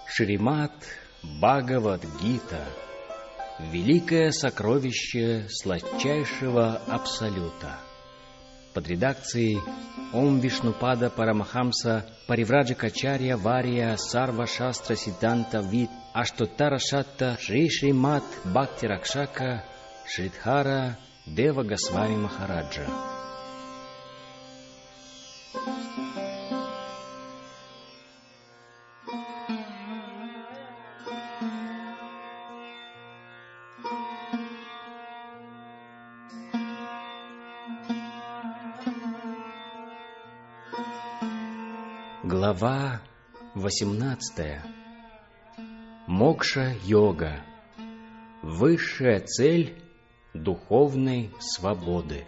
Шримад Бхагавад-гита — великое сокровище сладчайшего Абсолюта. Под редакцией Ом Вишнупада Парамахамса Паривраджакачарья Вария Сарва Шастра Сиддханта Вид Аштотара Шатта Шри Шримад Бхакти Ракшака Шридхара Дева Госвами Махараджа. Глава 18. Мокша-йога. Высшая цель духовной свободы.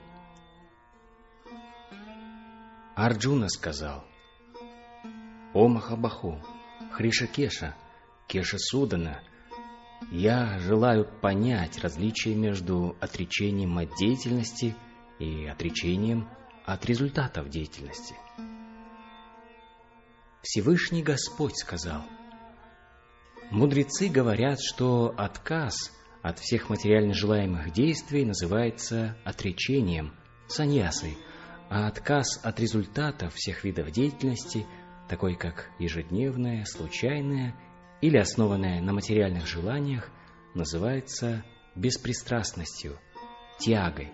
Арджуна сказал: «О Махабаху, Хришакеша, Кешасудана, я желаю понять различие между отречением от деятельности и отречением от результатов деятельности». Всевышний Господь сказал: мудрецы говорят, что отказ от всех материально желаемых действий называется отречением, саньясой, а отказ от результатов всех видов деятельности, такой как ежедневная, случайная или основанная на материальных желаниях, называется беспристрастностью, тягой.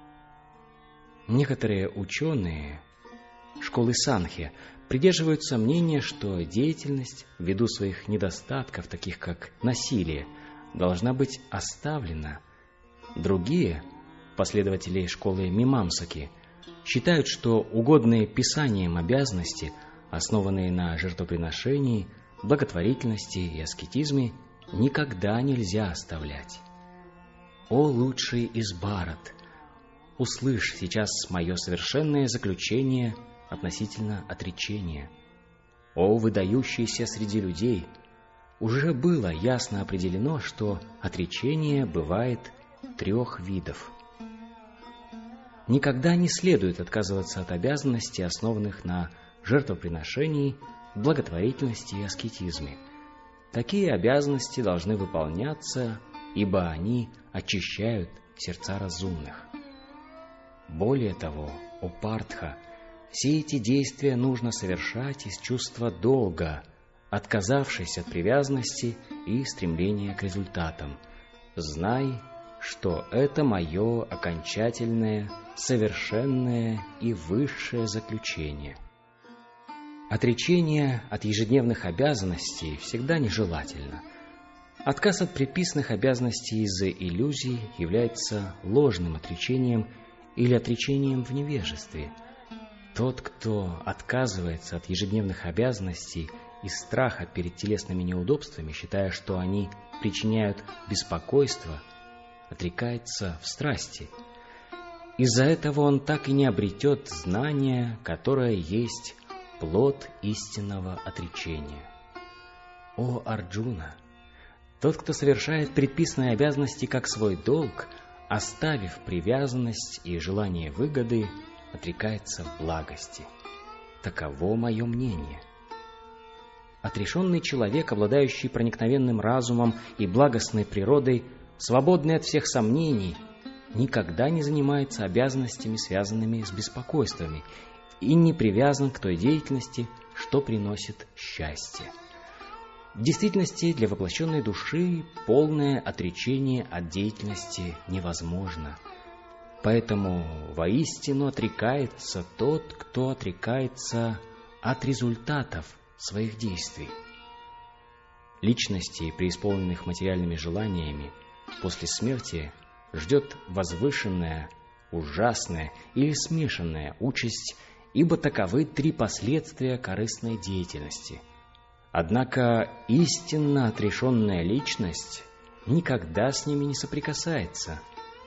Некоторые ученые школы Санхья придерживаются мнения, что деятельность, ввиду своих недостатков, таких как насилие, должна быть оставлена. Другие, последователи школы Мимамсаки, считают, что угодные Писанием обязанности, основанные на жертвоприношении, благотворительности и аскетизме, никогда нельзя оставлять. О лучший из Бхарат! Услышь сейчас мое совершенное заключение относительно отречения. О выдающийся среди людей! Уже было ясно определено, что отречение бывает 3 видов. Никогда не следует отказываться от обязанностей, основанных на жертвоприношении, благотворительности и аскетизме. Такие обязанности должны выполняться, ибо они очищают сердца разумных. Более того, о Партха, все эти действия нужно совершать из чувства долга, отказавшись от привязанности и стремления к результатам. Знай, что это мое окончательное, совершенное и высшее заключение. Отречение от ежедневных обязанностей всегда нежелательно. Отказ от предписанных обязанностей из-за иллюзий является ложным отречением или отречением в невежестве. Тот, кто отказывается от ежедневных обязанностей из страха перед телесными неудобствами, считая, что они причиняют беспокойство, отрекается в страсти. Из-за этого он так и не обретет знания, которое есть плод истинного отречения. О Арджуна! Тот, кто совершает предписанные обязанности как свой долг, оставив привязанность и желание выгоды, отрекается в благости. Таково мое мнение. Отрешенный человек, обладающий проникновенным разумом и благостной природой, свободный от всех сомнений, никогда не занимается обязанностями, связанными с беспокойствами, и не привязан к той деятельности, что приносит счастье. В действительности для воплощенной души полное отречение от деятельности невозможно. Поэтому воистину отрекается тот, кто отрекается от результатов своих действий. Личности, преисполненных материальными желаниями, после смерти ждет возвышенная, ужасная или смешанная участь, ибо таковы 3 последствия корыстной деятельности. Однако истинно отрешенная личность никогда с ними не соприкасается.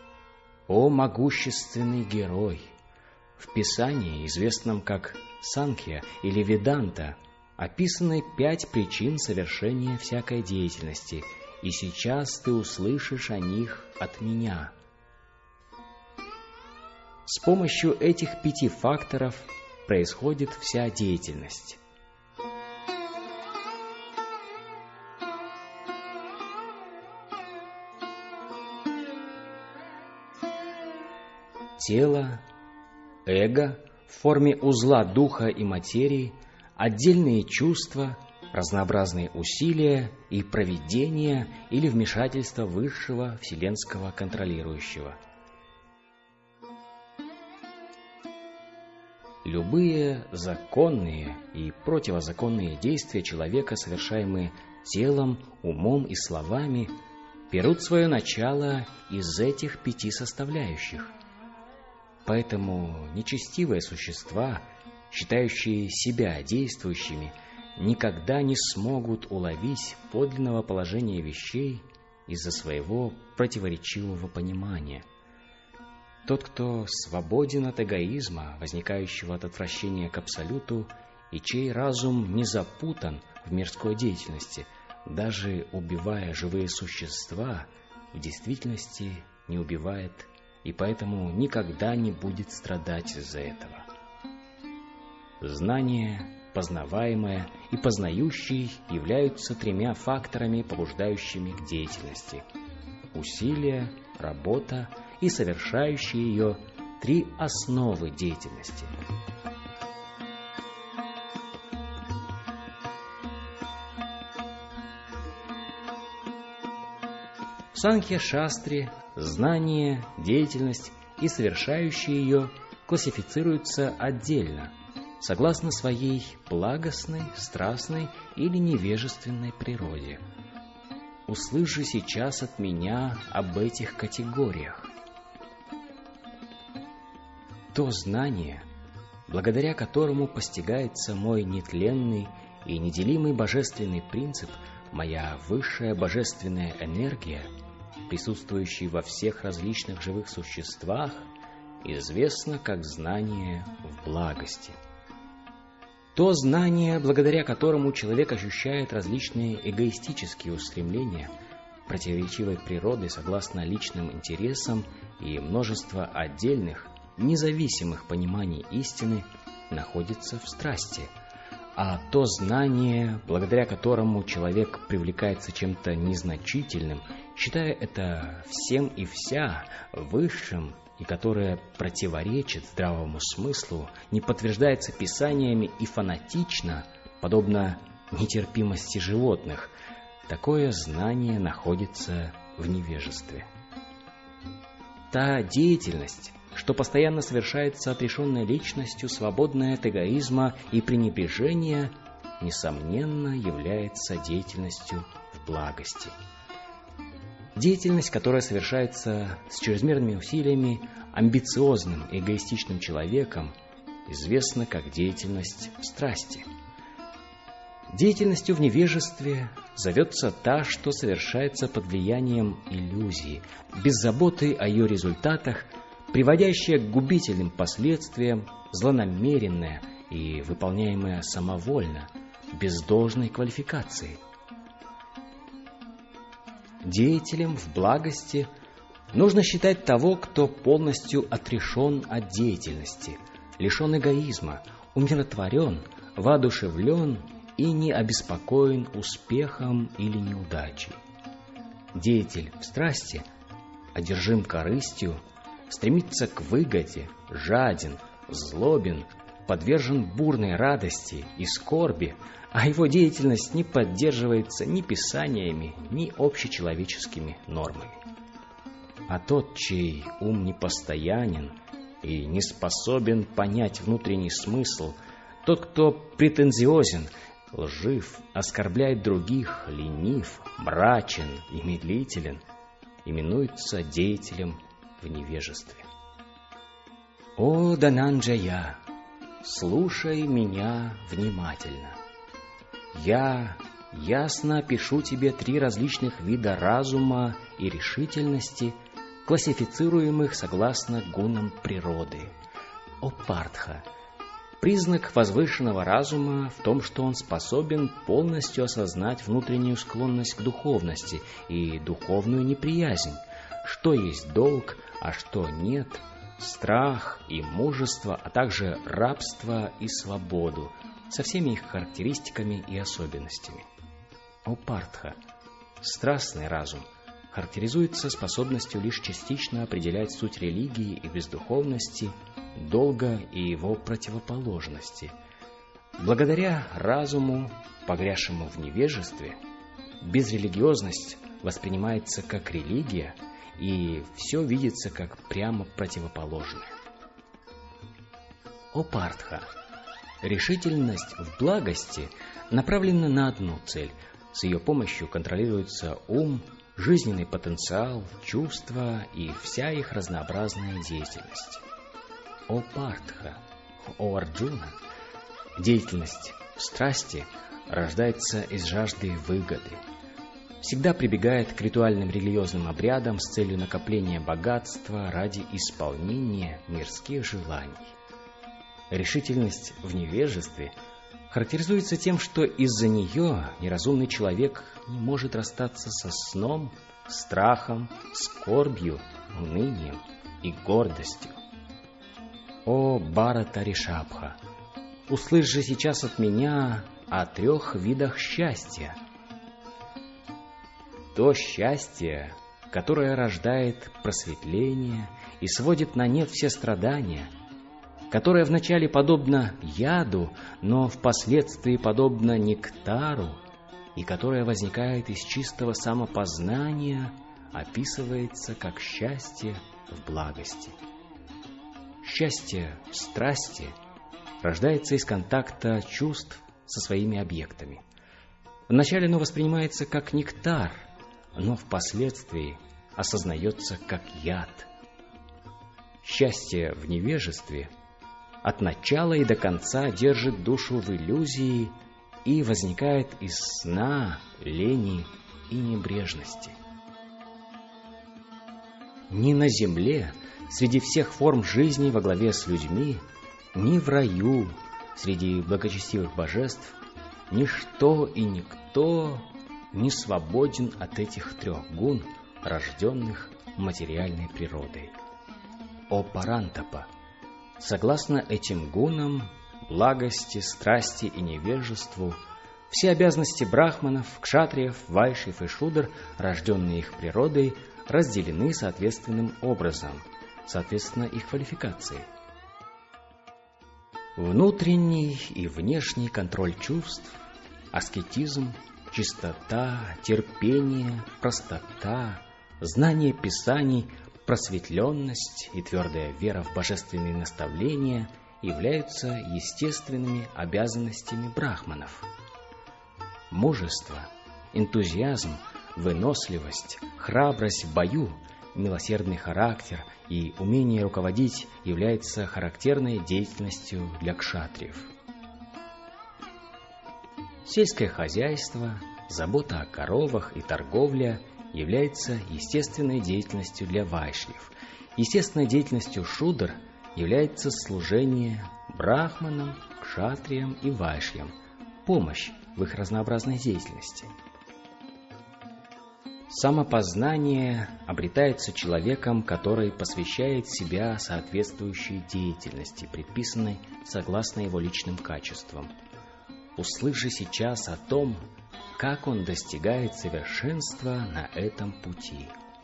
О могущественный герой! В Писании, известном как Санхья или Веданта, описаны 5 причин совершения всякой деятельности, и сейчас ты услышишь о них от меня. С помощью этих 5 факторов происходит вся деятельность. тело, эго в форме узла духа и материи, отдельные чувства, разнообразные усилия и провидение или вмешательство высшего вселенского контролирующего. Любые законные и противозаконные действия человека, совершаемые телом, умом и словами, берут свое начало из этих 5 составляющих. Поэтому нечестивые существа, считающие себя действующими, никогда не смогут уловить подлинного положения вещей из-за своего противоречивого понимания. Тот, кто свободен от эгоизма, возникающего от отвращения к Абсолюту, и чей разум не запутан в мирской деятельности, даже убивая живые существа, в действительности не убивает и поэтому никогда не будет страдать из-за этого. Знание, познаваемое и познающий являются 3 факторами, побуждающими к деятельности: усилие, работа и совершающие ее 3 основы деятельности. В Санхья-шастре знание, деятельность и совершающие ее классифицируются отдельно, согласно своей благостной, страстной или невежественной природе. Услышь же сейчас от меня об этих категориях. То знание, благодаря которому постигается мой нетленный и неделимый божественный принцип, моя высшая божественная энергия, присутствующая во всех различных живых существах, известно как знание в благости. То знание, благодаря которому человек ощущает различные эгоистические устремления, противоречивой природы согласно личным интересам и множество отдельных, независимых пониманий истины, находится в страсти. А то знание, благодаря которому человек привлекается чем-то незначительным, считая это всем и вся высшим, и которое противоречит здравому смыслу, не подтверждается писаниями и фанатично, подобно нетерпимости животных, такое знание находится в невежестве. Та деятельность, что постоянно совершается отрешенной личностью, свободная от эгоизма и пренебрежения, несомненно является деятельностью в благости. Деятельность, которая совершается с чрезмерными усилиями амбициозным и эгоистичным человеком, известна как деятельность в страсти. Деятельностью в невежестве зовется та, что совершается под влиянием иллюзии, без заботы о ее результатах, приводящая к губительным последствиям, злонамеренная и выполняемая самовольно, без должной квалификации. Деятелем в благости нужно считать того, кто полностью отрешен от деятельности, лишен эгоизма, умиротворен, воодушевлен и не обеспокоен успехом или неудачей. Деятель в страсти одержим корыстью, стремится к выгоде, жаден, злобен, подвержен бурной радости и скорби, а его деятельность не поддерживается ни писаниями, ни общечеловеческими нормами. А тот, чей ум непостоянен и не способен понять внутренний смысл, тот, кто претенциозен, лжив, оскорбляет других, ленив, мрачен и медлителен, именуется деятелем в невежестве. О, Дананджая, слушай меня внимательно. Я ясно опишу тебе 3 различных вида разума и решительности, классифицируемых согласно гунам природы. О, Партха, признак возвышенного разума в том, что он способен полностью осознать внутреннюю склонность к духовности и духовную неприязнь, что есть долг, а что нет, страх и мужество, а также рабство и свободу, со всеми их характеристиками и особенностями. О, Партха, страстный разум характеризуется способностью лишь частично определять суть религии и бездуховности, долга и его противоположности. Благодаря разуму, погрязшему в невежестве, безрелигиозность воспринимается как религия, и все видится как прямо противоположное. Опартха. Решительность в благости направлена на одну цель. С ее помощью контролируется ум, жизненный потенциал, чувства и вся их разнообразная деятельность. Опартха. О Арджуна. Деятельность в страсти рождается из жажды выгоды. Всегда прибегает к ритуальным религиозным обрядам с целью накопления богатства ради исполнения мирских желаний. Решительность в невежестве характеризуется тем, что из-за нее неразумный человек не может расстаться со сном, страхом, скорбью, унынием и гордостью. О Бхарата Ришабха! Услышь же сейчас от меня о 3 видах счастья. То счастье, которое рождает просветление и сводит на нет все страдания, которое вначале подобно яду, но впоследствии подобно нектару, и которое возникает из чистого самопознания, описывается как счастье в благости. Счастье в страсти рождается из контакта чувств со своими объектами. Вначале оно воспринимается как нектар, но впоследствии осознается как яд. Счастье в невежестве от начала и до конца держит душу в иллюзии и возникает из сна, лени и небрежности. Ни на земле, среди всех форм жизни во главе с людьми, ни в раю, среди благочестивых божеств, ничто и никто не свободен от этих 3 гун, рожденных материальной природой. О Парантапа! Согласно этим гунам, благости, страсти и невежеству, все обязанности брахманов, кшатриев, вайшьев и шудр, рожденные их природой, разделены соответственным образом, соответственно их квалификации. Внутренний и внешний контроль чувств, аскетизм, чистота, терпение, простота, знание писаний, просветленность и твердая вера в божественные наставления являются естественными обязанностями брахманов. Мужество, энтузиазм, выносливость, храбрость в бою, милосердный характер и умение руководить являются характерной деятельностью для кшатриев. Сельское хозяйство, забота о коровах и торговля является естественной деятельностью для вайшьев. Естественной деятельностью шудр является служение брахманам, кшатриям и вайшьям, помощь в их разнообразной деятельности. Самопознание обретается человеком, который посвящает себя соответствующей деятельности, предписанной согласно его личным качествам. Услышь же сейчас о том, как он достигает совершенства на этом пути.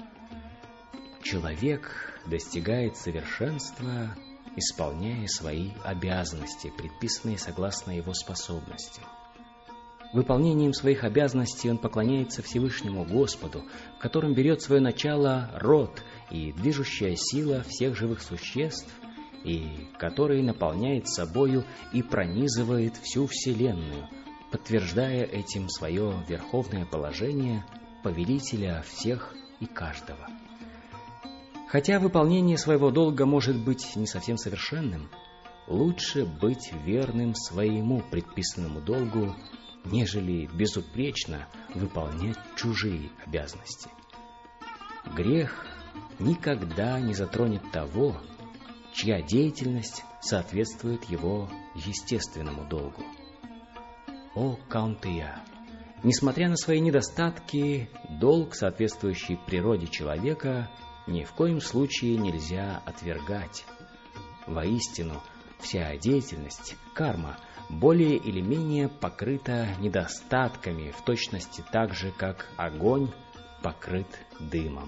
Человек достигает совершенства, исполняя свои обязанности, предписанные согласно его способностям. Выполнением своих обязанностей он поклоняется Всевышнему Господу, в котором берет свое начало род и движущая сила всех живых существ, и который наполняет собою и пронизывает всю Вселенную, подтверждая этим свое верховное положение повелителя всех и каждого. Хотя выполнение своего долга может быть не совсем совершенным, лучше быть верным своему предписанному долгу, нежели безупречно выполнять чужие обязанности. Грех никогда не затронет того, чья деятельность соответствует его естественному долгу. О Каунтия! Несмотря на свои недостатки, долг, соответствующий природе человека, ни в коем случае нельзя отвергать. Воистину, вся деятельность, карма, более или менее покрыта недостатками, в точности так же, как огонь, покрыт дымом.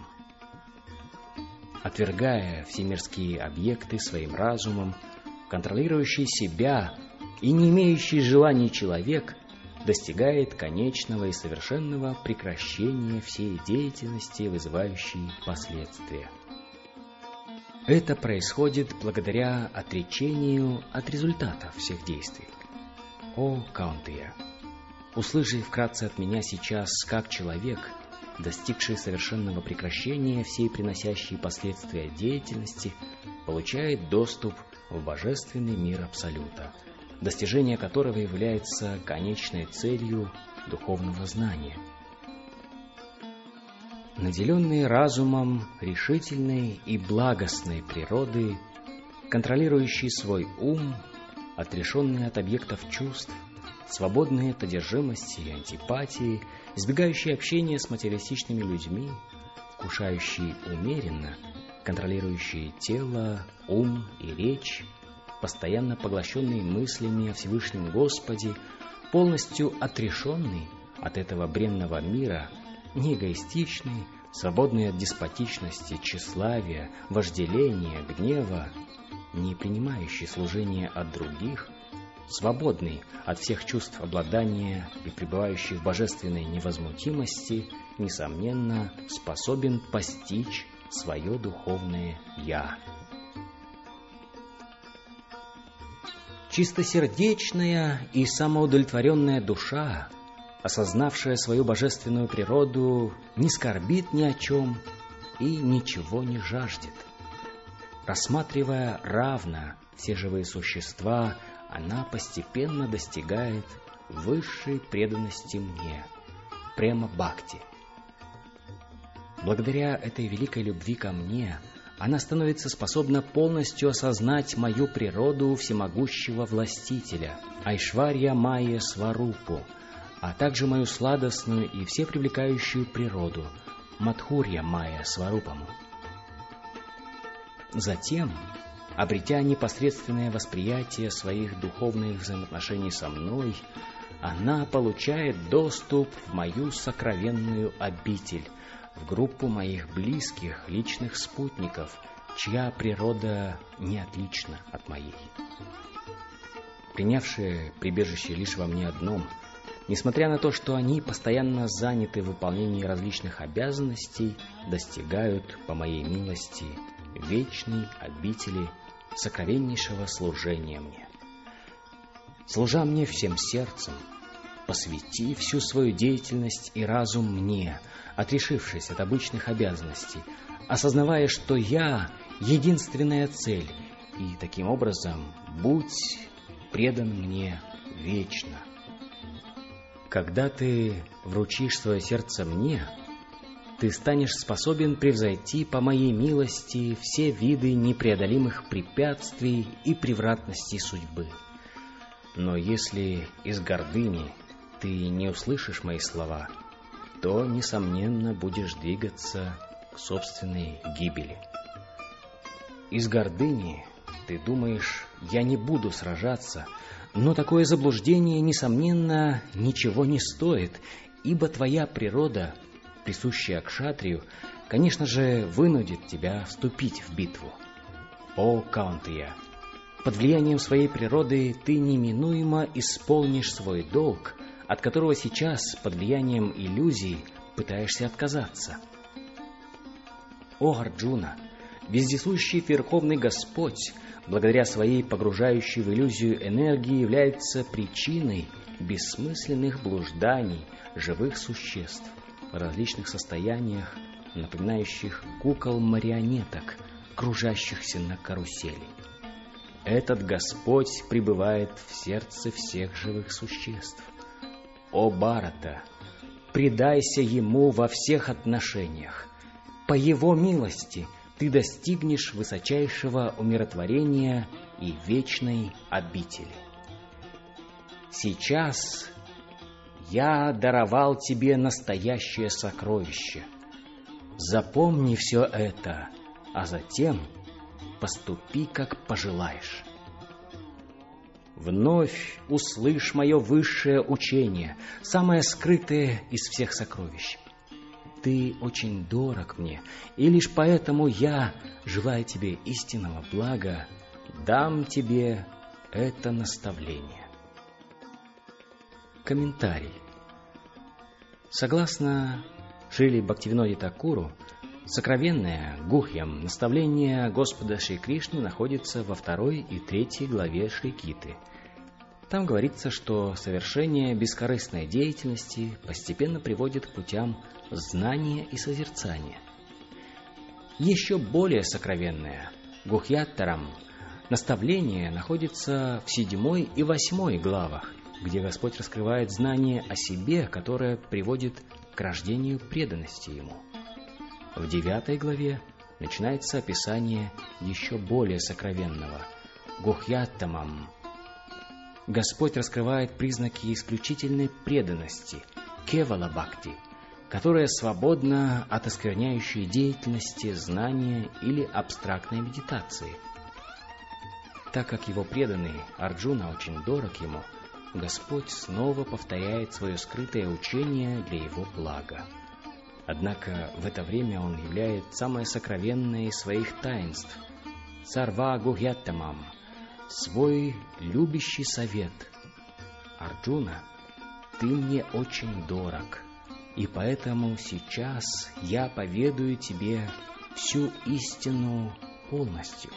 Отвергая все мирские объекты своим разумом, контролирующий себя и не имеющий желаний человек достигает конечного и совершенного прекращения всей деятельности, вызывающей последствия. Это происходит благодаря отречению от результатов всех действий. О, Каунтия, услыши вкратце от меня сейчас, как человек, достигший совершенного прекращения всей приносящей последствия деятельности, получает доступ в божественный мир Абсолюта, достижение которого является конечной целью духовного знания. Наделенный разумом решительной и благостной природы, контролирующий свой ум, отрешенный от объектов чувств, свободный от одержимости и антипатии, избегающий общения с материалистичными людьми, вкушающий умеренно, контролирующий тело, ум и речь, постоянно поглощенный мыслями о Всевышнем Господе, полностью отрешенный от этого бренного мира, не эгоистичный, свободный от деспотичности, тщеславия, вожделения, гнева, не принимающий служения от других, свободный от всех чувств обладания и пребывающий в божественной невозмутимости, несомненно, способен постичь свое духовное «Я». Чистосердечная и самоудовлетворенная душа, осознавшая свою божественную природу, не скорбит ни о чем и ничего не жаждет. Рассматривая равно все живые существа, она постепенно достигает высшей преданности мне, према-бхакти. Благодаря этой великой любви ко мне, она становится способна полностью осознать мою природу всемогущего властителя, Айшварья Майя Сварупу, а также мою сладостную и всепривлекающую природу, Мадхурья Майя Сварупаму. Затем, обретя непосредственное восприятие своих духовных взаимоотношений со мной, она получает доступ в мою сокровенную обитель, в группу моих близких личных спутников, чья природа не отлична от моей. Принявшие прибежище лишь во мне одном, несмотря на то, что они постоянно заняты в выполнении различных обязанностей, достигают, по моей милости, вечной обители сокровеннейшего служения мне. Служа мне всем сердцем, посвяти всю свою деятельность и разум мне, отрешившись от обычных обязанностей, осознавая, что я — единственная цель, и таким образом будь предан мне вечно. Когда ты вручишь свое сердце мне, ты станешь способен превзойти по моей милости все виды непреодолимых препятствий и превратностей судьбы. Но если из гордыни ты не услышишь мои слова, то, несомненно, будешь двигаться к собственной гибели. Из гордыни ты думаешь, я не буду сражаться, но такое заблуждение, несомненно, ничего не стоит, ибо твоя природа, присущая кшатрию, конечно же, вынудит тебя вступить в битву. О, Каунтия, под влиянием своей природы ты неминуемо исполнишь свой долг, от которого сейчас, под влиянием иллюзий, пытаешься отказаться. О, Арджуна, вездесущий Верховный Господь, благодаря своей погружающей в иллюзию энергии, является причиной бессмысленных блужданий живых существ в различных состояниях, напоминающих кукол-марионеток, кружащихся на карусели. Этот Господь пребывает в сердце всех живых существ. О, Бхарата, предайся Ему во всех отношениях. По Его милости ты достигнешь высочайшего умиротворения и вечной обители. Сейчас я даровал тебе настоящее сокровище. Запомни все это, а затем поступи, как пожелаешь. Вновь услышь мое высшее учение, самое скрытое из всех сокровищ. ты очень дорог мне, и лишь поэтому я, желая тебе истинного блага, дам тебе это наставление. Комментарий. Согласно Шриле Бхактивиноде Такуру, сокровенное Гухьям наставление Господа Шри Кришны находится во 2 и 3 главе Шри Гиты. Там говорится, что совершение бескорыстной деятельности постепенно приводит к путям знания и созерцания. Еще более сокровенное Гухьяттарам наставление находится в 7 и 8 главах, где Господь раскрывает знание о себе, которое приводит к рождению преданности Ему. В 9 главе начинается описание еще более сокровенного Гухьяттамам. Господь раскрывает признаки исключительной преданности, кевала бхакти, которая свободна от оскверняющей деятельности, знания или абстрактной медитации. Так как его преданный Арджуна очень дорог ему, Господь снова повторяет свое скрытое учение для его блага. Однако в это время он являет самое сокровенное из своих таинств – Сарва Гухьяттамам, свой любящий совет. Арджуна, ты мне очень дорог, и поэтому сейчас я поведаю тебе всю истину полностью.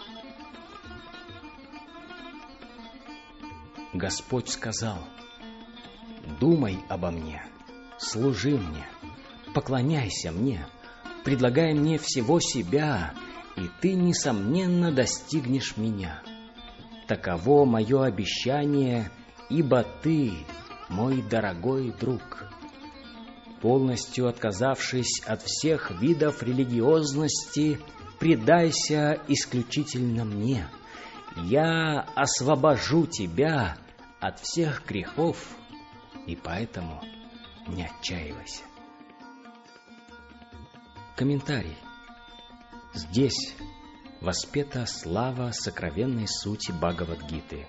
Господь сказал: «Думай обо мне, служи мне, поклоняйся мне, предлагай мне всего себя, и ты, несомненно, достигнешь меня. Таково мое обещание, ибо ты, мой дорогой друг». Полностью отказавшись от всех видов религиозности, предайся исключительно мне. Я освобожу тебя от всех грехов, и поэтому не отчаивайся. Комментарий. Здесь воспета слава сокровенной сути Бхагавад-гиты.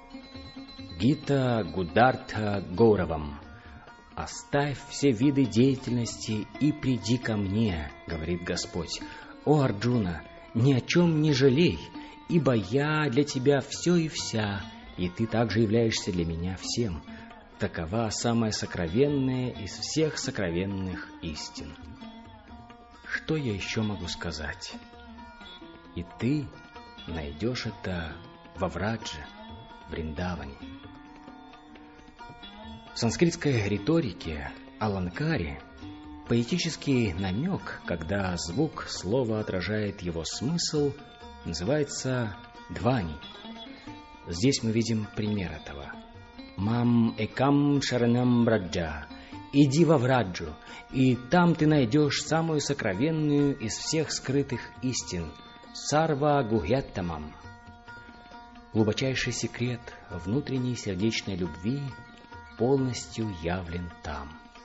Гита Гудартха Гауравам. «Оставь все виды деятельности и приди ко мне», — говорит Господь. «О, Арджуна, ни о чем не жалей, ибо я для тебя все и вся, и ты также являешься для меня всем. Такова самая сокровенная из всех сокровенных истин». Что я еще могу сказать? И ты найдешь это во Врадже, Вриндаване. В санскритской риторике аланкаре поэтический намек, когда звук слова отражает его смысл, называется двани. Здесь мы видим пример этого. «Мам экам шаранам браджа» — «Иди во Враджу, и там ты найдешь самую сокровенную из всех скрытых истин — Сарва Гухьяттамам». Глубочайший секрет внутренней сердечной любви полностью явлен там.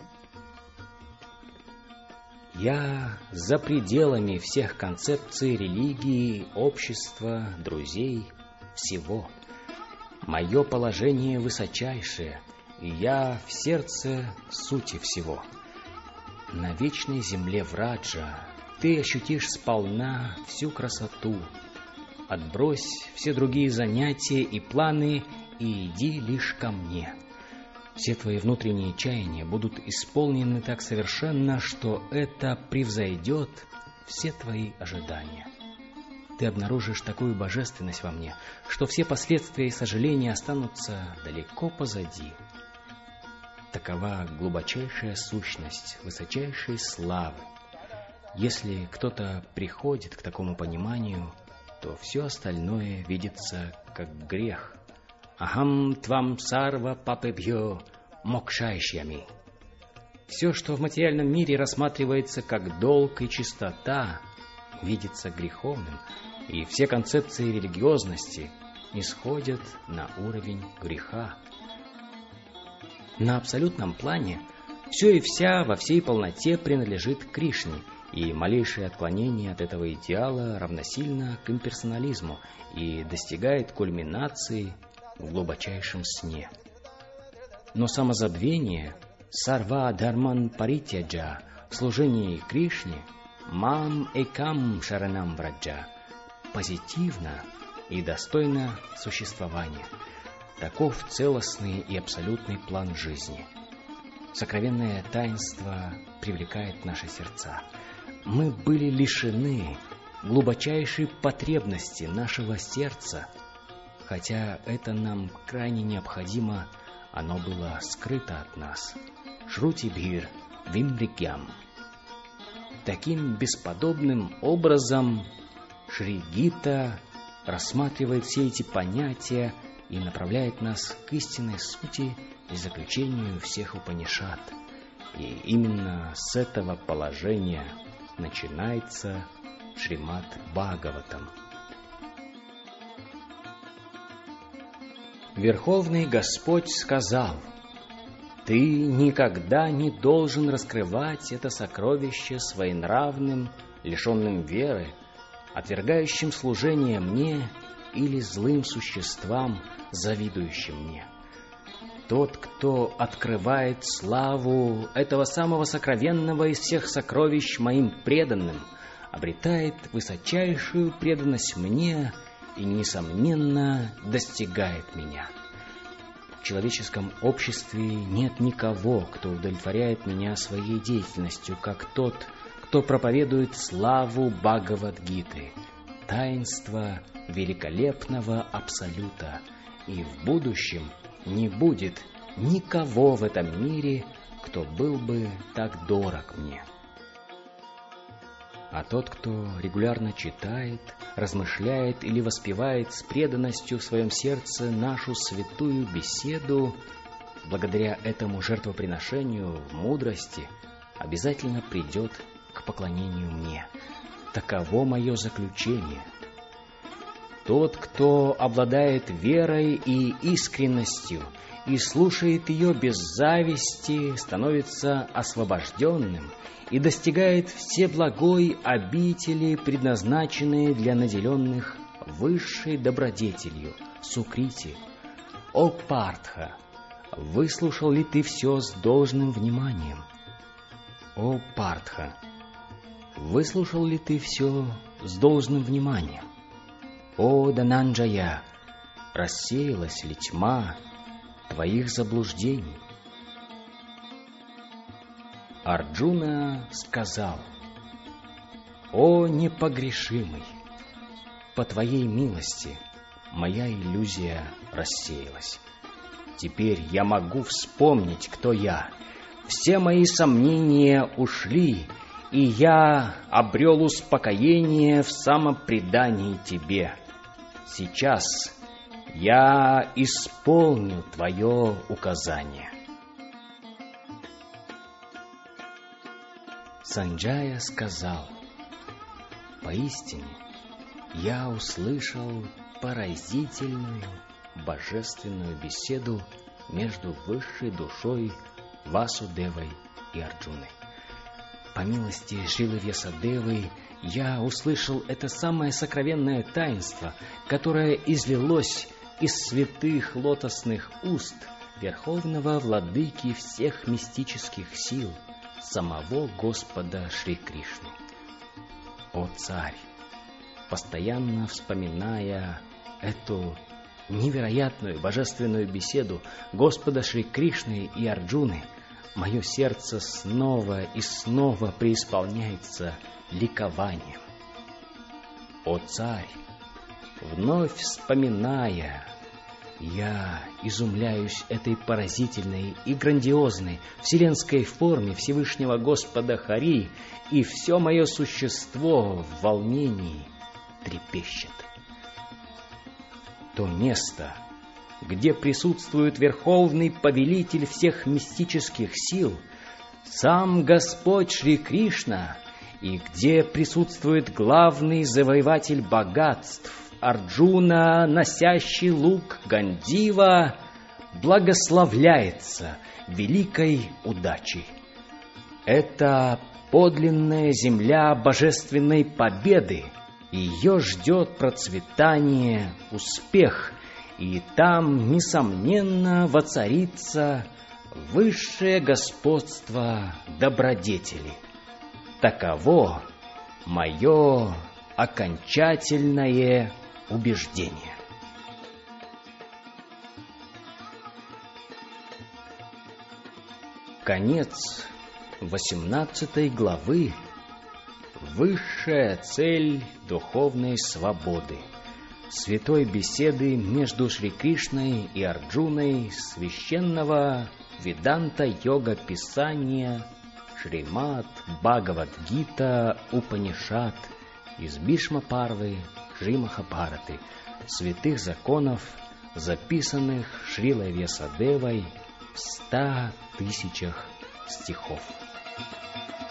Я за пределами всех концепций религии, общества, друзей, всего. Мое положение высочайшее, и я в сердце сути всего. На вечной земле Враджа ты ощутишь сполна всю красоту. Отбрось все другие занятия и планы и иди лишь ко мне. Все твои внутренние чаяния будут исполнены так совершенно, что это превзойдет все твои ожидания. Ты обнаружишь такую божественность во мне, что все последствия и сожаления останутся далеко позади. Такова глубочайшая сущность высочайшей славы. Если кто-то приходит к такому пониманию, то все остальное видится как грех. «Ахам твам сарва папебьё мокшайшьями». Все, что в материальном мире рассматривается как долг и чистота, видится греховным, и все концепции религиозности нисходят на уровень греха. На абсолютном плане все и вся во всей полноте принадлежит Кришне, и малейшее отклонение от этого идеала равносильно к имперсонализму и достигает кульминации в глубочайшем сне. Но самозабвение, сарва дharman паритяджа, в служении Кришне «Мам экам шаранам враджа» позитивно и достойно существования. Таков целостный и абсолютный план жизни. Сокровенное таинство привлекает наши сердца. Мы были лишены глубочайшей потребности нашего сердца, хотя это нам крайне необходимо, оно было скрыто от нас. Шрути бхир вимрикям. Таким бесподобным образом Шри Гита рассматривает все эти понятия и направляет нас к истинной сути и заключению всех Упанишад. И именно с этого положения начинается Шримад Бхагаватам. Верховный Господь сказал: «Ты никогда не должен раскрывать это сокровище своенравным, лишенным веры, отвергающим служение мне или злым существам, завидующим мне. Тот, кто открывает славу этого самого сокровенного из всех сокровищ моим преданным, обретает высочайшую преданность мне и, несомненно, достигает меня. В человеческом обществе нет никого, кто удовлетворяет меня своей деятельностью, как тот, кто проповедует славу Бхагавад-гиты, таинство великолепного Абсолюта, и в будущем не будет никого в этом мире, кто был бы так дорог мне. А тот, кто регулярно читает, размышляет или воспевает с преданностью в своем сердце нашу святую беседу, благодаря этому жертвоприношению в мудрости, обязательно придет к поклонению мне. Таково мое заключение. Тот, кто обладает верой и искренностью и слушает ее без зависти, становится освобожденным и достигает всеблагой обители, предназначенные для наделенных высшей добродетелью, сукрити. О Партха, выслушал ли ты все с должным вниманием? О Партха, выслушал ли ты все с должным вниманием? О Дананджая, рассеялась ли тьма твоих заблуждений? Арджуна сказал: «О непогрешимый, по твоей милости моя иллюзия рассеялась. Теперь я могу вспомнить, кто я. Все мои сомнения ушли, и я обрел успокоение в самопредании тебе. Сейчас я исполню твое указание». Санджая сказал: «Поистине я услышал поразительную божественную беседу между высшей душой Васудевой и Арджуной. По милости Шрилы Вьясадевы я услышал это самое сокровенное таинство, которое излилось из святых лотосных уст Верховного Владыки всех мистических сил, самого Господа Шри Кришны. О царь, постоянно вспоминая эту невероятную божественную беседу Господа Шри Кришны и Арджуны, мое сердце снова и снова преисполняется ликованием. О царь, вновь вспоминая, я изумляюсь этой поразительной и грандиозной вселенской форме Всевышнего Господа Хари, и все мое существо в волнении трепещет. То место, где присутствует Верховный Повелитель всех мистических сил, сам Господь Шри Кришна, и где присутствует главный завоеватель богатств Арджуна, носящий лук Гандива, благословляется великой удачей. Это подлинная земля божественной победы, ее ждет процветание, успех, и там, несомненно, воцарится высшее господство добродетели. Таково мое окончательное убеждение. Конец 18 главы. Высшая цель духовной свободы. Святой беседы между Шри Кришной и Арджуной священного Веданта-йога писания Шримад Бхагавад-гита Упанишад из Бишма-парвы Шри Махабхараты, святых законов, записанных Шрилой Вьясадевой в 100 000 стихов.